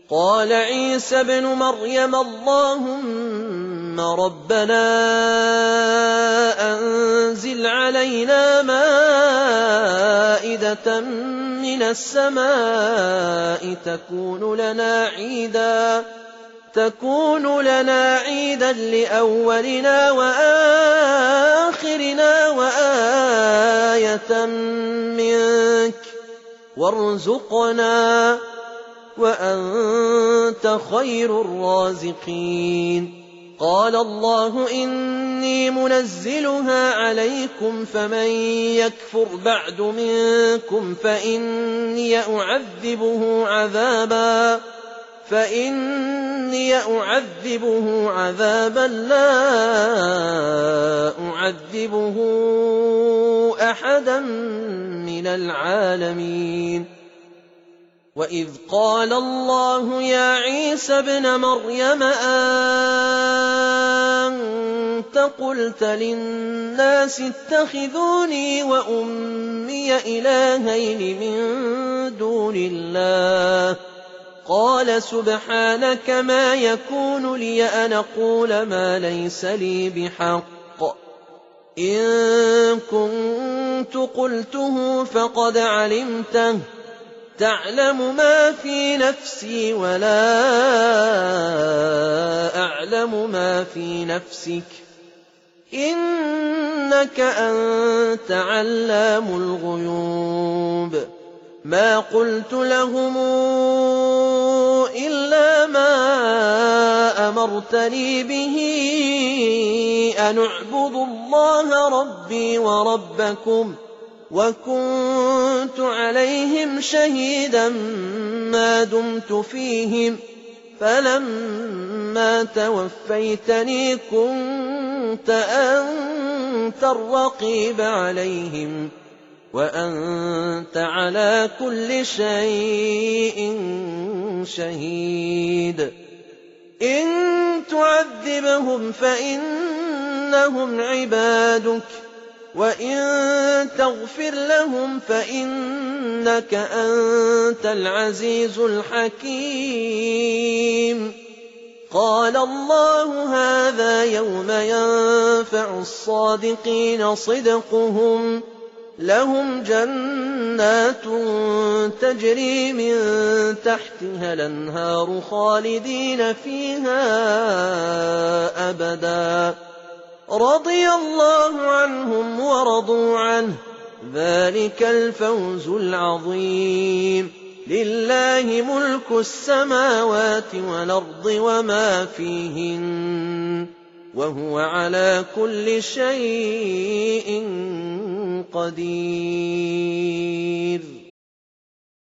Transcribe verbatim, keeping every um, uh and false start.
قال عيسى ابن مريم اللهم ربنا أنزل علينا مائدة من السماء تكون لنا عيدا تكون لنا عيدا لأولنا وآخرنا وآية منك وارزقنا وأنت خير الرازقين. قال الله إني منزلها عليكم فمن يكفر بعد منكم فإني أعذبه عذابا فإني أعذبه عذابا لا أعذبه أحدا من العالمين. وإذ قال الله يا عيسى ابن مريم أنت قلت للناس اتخذوني وأمي إلهين من دون الله قال سبحانك ما يكون لي أن أقول ما ليس لي بحق إن كنت قلته فقد علمته تعلم ما في نفسي ولا أعلم ما في نفسك إنك أنت علام الغيوب. ما قلت لهم إلا ما أمرتني به أن اعبدوا الله ربي وربكم وكنت عليهم شهيدا ما دمت فيهم فلما توفيتني كنت أنت الرقيب عليهم وأنت على كل شيء شهيد. إن تعذبهم فإنهم عبادك وإن تغفر لهم فإنك أنت العزيز الحكيم. قال الله هذا يوم ينفع الصادقين صدقهم لهم جنات تجري من تحتها الأنهار خالدين فيها أبدا رضي الله عنهم ورضوا عنه ذلك الفوز العظيم. لله ملك السماوات والأرض وما فيهن وهو على كل شيء قدير.